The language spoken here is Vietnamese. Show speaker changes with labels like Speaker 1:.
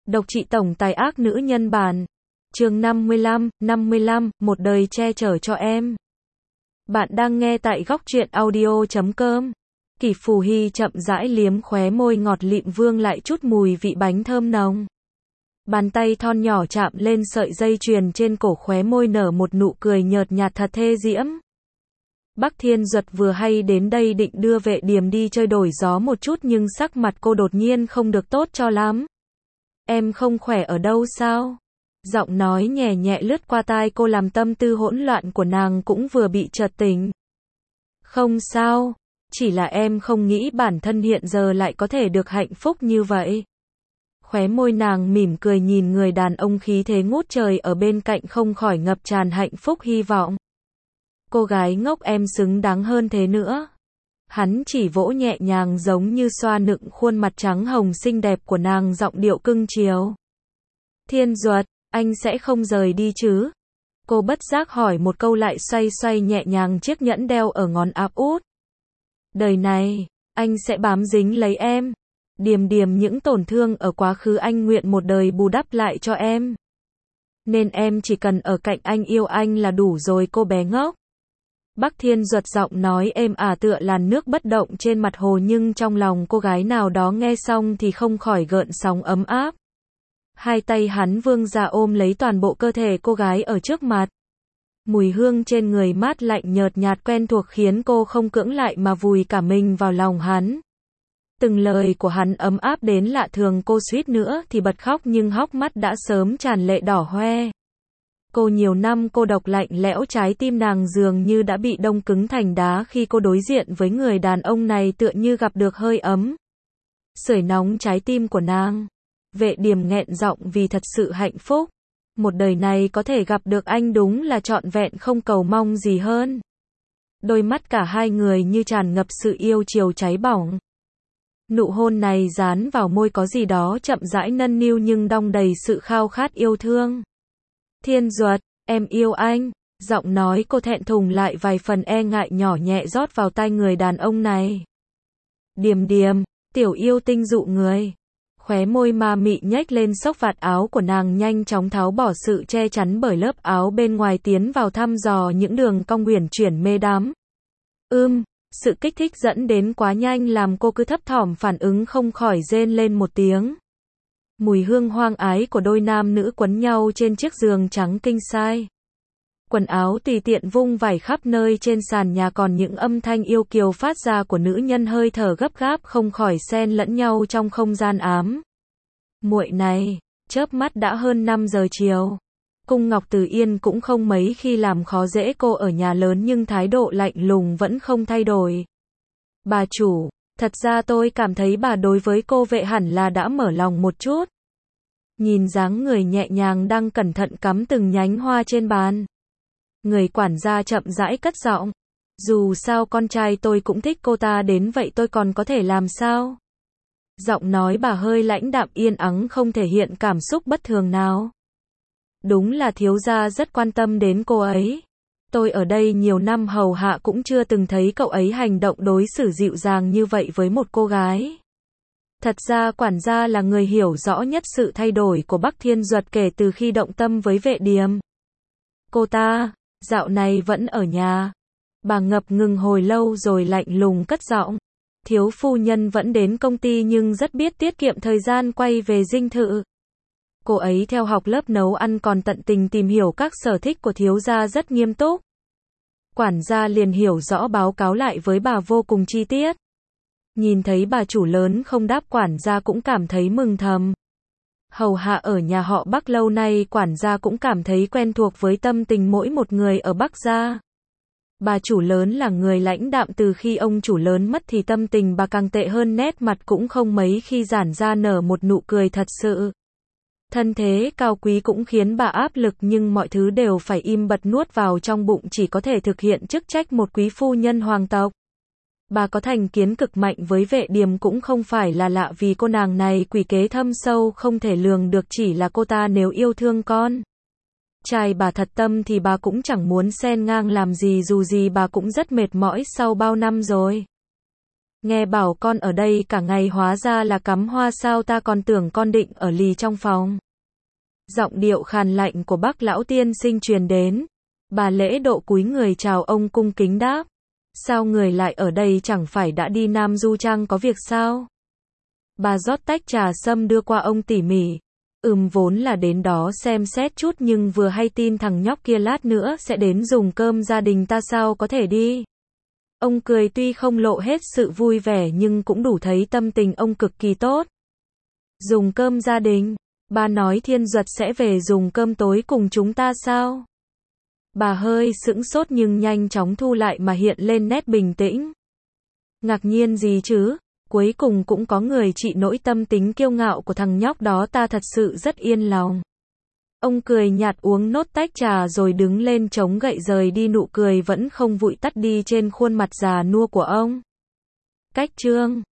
Speaker 1: Độc trị tổng tài ác nữ nhân bản. Chương 55, một đời che chở cho em. Bạn đang nghe tại góc truyện audio.com. Kỷ Phù Hy chậm rãi liếm khóe môi ngọt lịm vương lại chút mùi vị bánh thơm nồng. Bàn tay thon nhỏ chạm lên sợi dây chuyền trên cổ, khóe môi nở một nụ cười nhợt nhạt thật thê diễm. Bắc Thiên Duật vừa hay đến đây định đưa Vệ Điềm đi chơi đổi gió một chút, nhưng sắc mặt cô đột nhiên không được tốt cho lắm. Em không khỏe ở đâu sao? Giọng nói nhẹ nhẹ lướt qua tai cô làm tâm tư hỗn loạn của nàng cũng vừa bị chợt tỉnh. Không sao, chỉ là em không nghĩ bản thân hiện giờ lại có thể được hạnh phúc như vậy. Khóe môi nàng mỉm cười nhìn người đàn ông khí thế ngút trời ở bên cạnh, không khỏi ngập tràn hạnh phúc hy vọng. Cô gái ngốc, em xứng đáng hơn thế nữa. Hắn chỉ vỗ nhẹ nhàng giống như xoa nựng khuôn mặt trắng hồng xinh đẹp của nàng, giọng điệu cưng chiều. Thiên Duật, anh sẽ không rời đi chứ? Cô bất giác hỏi một câu, lại xoay xoay nhẹ nhàng chiếc nhẫn đeo ở ngón áp út. Đời này, anh sẽ bám dính lấy em. Điềm điềm, những tổn thương ở quá khứ anh nguyện một đời bù đắp lại cho em. Nên em chỉ cần ở cạnh anh, yêu anh là đủ rồi cô bé ngốc. Bắc Thiên Duật giọng nói êm ả tựa làn nước bất động trên mặt hồ, nhưng trong lòng cô gái nào đó nghe xong thì không khỏi gợn sóng ấm áp. Hai tay hắn vươn ra ôm lấy toàn bộ cơ thể cô gái ở trước mặt. Mùi hương trên người mát lạnh nhợt nhạt quen thuộc khiến cô không cưỡng lại mà vùi cả mình vào lòng hắn. Từng lời của hắn ấm áp đến lạ thường, cô suýt nữa thì bật khóc, nhưng hốc mắt đã sớm tràn lệ đỏ hoe. Cô nhiều năm cô độc lạnh lẽo, trái tim nàng dường như đã bị đông cứng thành đá khi cô đối diện với người đàn ông này, tựa như gặp được hơi ấm sưởi nóng trái tim của nàng. Vệ Điềm nghẹn giọng vì thật sự hạnh phúc. Một đời này có thể gặp được anh đúng là trọn vẹn, không cầu mong gì hơn. Đôi mắt cả hai người như tràn ngập sự yêu chiều cháy bỏng. Nụ hôn này dán vào môi có gì đó chậm rãi nâng niu nhưng đong đầy sự khao khát yêu thương. Thiên Duật, em yêu anh. Giọng nói cô thẹn thùng lại vài phần e ngại nhỏ nhẹ rót vào tai người đàn ông này. Điềm điềm, tiểu yêu tinh dụ người. Khóe môi ma mị nhếch lên, xốc vạt áo của nàng nhanh chóng tháo bỏ sự che chắn bởi lớp áo bên ngoài, tiến vào thăm dò những đường cong uyển chuyển mê đắm. Sự kích thích dẫn đến quá nhanh làm cô cứ thấp thỏm phản ứng, không khỏi rên lên một tiếng. Mùi hương hoang ái của đôi nam nữ quấn nhau trên chiếc giường trắng kinh sai. Quần áo tùy tiện vung vẩy khắp nơi trên sàn nhà, còn những âm thanh yêu kiều phát ra của nữ nhân hơi thở gấp gáp không khỏi xen lẫn nhau trong không gian ám. Muội này, chớp mắt đã hơn 5 giờ chiều. Cung Ngọc Từ Yên cũng không mấy khi làm khó dễ cô ở nhà lớn, nhưng thái độ lạnh lùng vẫn không thay đổi. Bà chủ, thật ra tôi cảm thấy bà đối với cô Vệ hẳn là đã mở lòng một chút. Nhìn dáng người nhẹ nhàng đang cẩn thận cắm từng nhánh hoa trên bàn, người quản gia chậm rãi cất giọng. Dù sao con trai tôi cũng thích cô ta đến vậy, tôi còn có thể làm sao? Giọng nói bà hơi lãnh đạm yên ắng, không thể hiện cảm xúc bất thường nào. Đúng là thiếu gia rất quan tâm đến cô ấy. Tôi ở đây nhiều năm hầu hạ cũng chưa từng thấy cậu ấy hành động đối xử dịu dàng như vậy với một cô gái. Thật ra quản gia là người hiểu rõ nhất sự thay đổi của Bắc Thiên Duật kể từ khi động tâm với Vệ Điềm. Cô ta, dạo này vẫn ở nhà. Bà ngập ngừng hồi lâu rồi lạnh lùng cất giọng. Thiếu phu nhân vẫn đến công ty nhưng rất biết tiết kiệm thời gian quay về dinh thự. Cô ấy theo học lớp nấu ăn, còn tận tình tìm hiểu các sở thích của thiếu gia rất nghiêm túc. Quản gia liền hiểu rõ, báo cáo lại với bà vô cùng chi tiết. Nhìn thấy bà chủ lớn không đáp, quản gia cũng cảm thấy mừng thầm. Hầu hạ ở nhà họ Bắc lâu nay, quản gia cũng cảm thấy quen thuộc với tâm tình mỗi một người ở Bắc gia. Bà chủ lớn là người lãnh đạm, từ khi ông chủ lớn mất thì tâm tình bà càng tệ hơn, nét mặt cũng không mấy khi giãn ra nở một nụ cười thật sự. Thân thế cao quý cũng khiến bà áp lực, nhưng mọi thứ đều phải im bặt nuốt vào trong bụng, chỉ có thể thực hiện chức trách một quý phu nhân hoàng tộc. Bà có thành kiến cực mạnh với Vệ Điềm cũng không phải là lạ, vì cô nàng này quỷ kế thâm sâu không thể lường được, chỉ là cô ta nếu yêu thương con trai bà thật tâm thì bà cũng chẳng muốn xen ngang làm gì, dù gì bà cũng rất mệt mỏi sau bao năm rồi. Nghe bảo con ở đây cả ngày hóa ra là cắm hoa sao, ta còn tưởng con định ở lì trong phòng. Giọng điệu khàn lạnh của Bác lão tiên sinh truyền đến. Bà Lễ Độ cúi người chào ông cung kính đáp. Sao người lại ở đây, chẳng phải đã đi Nam Du Trang có việc sao? Bà rót tách trà sâm đưa qua ông tỉ mỉ. Vốn là đến đó xem xét chút, nhưng vừa hay tin thằng nhóc kia lát nữa sẽ đến dùng cơm gia đình ta, sao có thể đi. Ông cười, tuy không lộ hết sự vui vẻ nhưng cũng đủ thấy tâm tình ông cực kỳ tốt. Dùng cơm gia đình? Bà nói Thiên Duật sẽ về dùng cơm tối cùng chúng ta sao? Bà hơi sững sốt nhưng nhanh chóng thu lại mà hiện lên nét bình tĩnh. Ngạc nhiên gì chứ? Cuối cùng cũng có người trị nỗi tâm tính kiêu ngạo của thằng nhóc đó, ta thật sự rất yên lòng. Ông cười nhạt uống nốt tách trà rồi đứng lên chống gậy rời đi, nụ cười vẫn không vụi tắt đi trên khuôn mặt già nua của ông. Cách chương